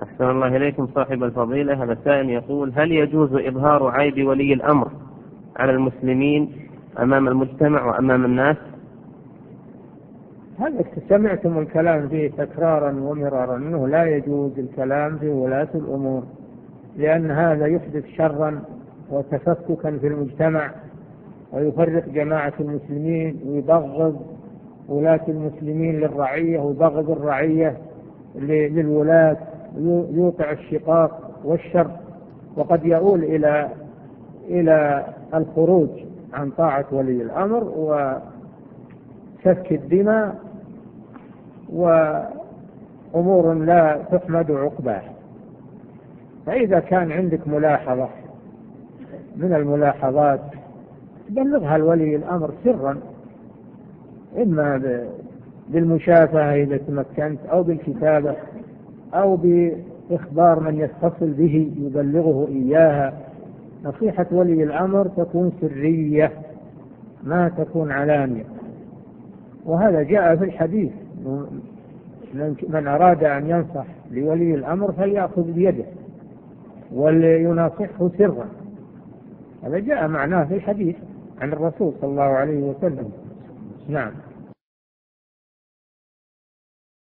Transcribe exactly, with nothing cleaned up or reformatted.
أحسن الله إليكم صاحب الفضيلة. هذا سائل يقول: هل يجوز إظهار عيب ولي الأمر على المسلمين أمام المجتمع وأمام الناس؟ هذا سمعتم الكلام فيه تكرارا ومرارا أنه لا يجوز الكلام في ولاة الأمور، لأن هذا يحدث شرا وتفككا في المجتمع ويفرق جماعة المسلمين ويبغض ولاة المسلمين للرعية ويبغض الرعية للولاة، يوقع الشقاق والشر، وقد يؤول إلى إلى الخروج عن طاعة ولي الأمر وسفك الدماء وأمور لا تحمد عقباها. فإذا كان عندك ملاحظة من الملاحظات بلغها لولي الأمر سرا، إما بالمشافهة إذا تمكنت، أو بالكتابة، أو بإخبار من يتصل به يبلغه إياها. نصيحة ولي الأمر تكون سرية ما تكون علانية، وهذا جاء في الحديث: من أراد أن ينصح لولي الأمر فليأخذ بيده وليناصحه سرا. هذا جاء معناه في الحديث عن الرسول صلى الله عليه وسلم. نعم.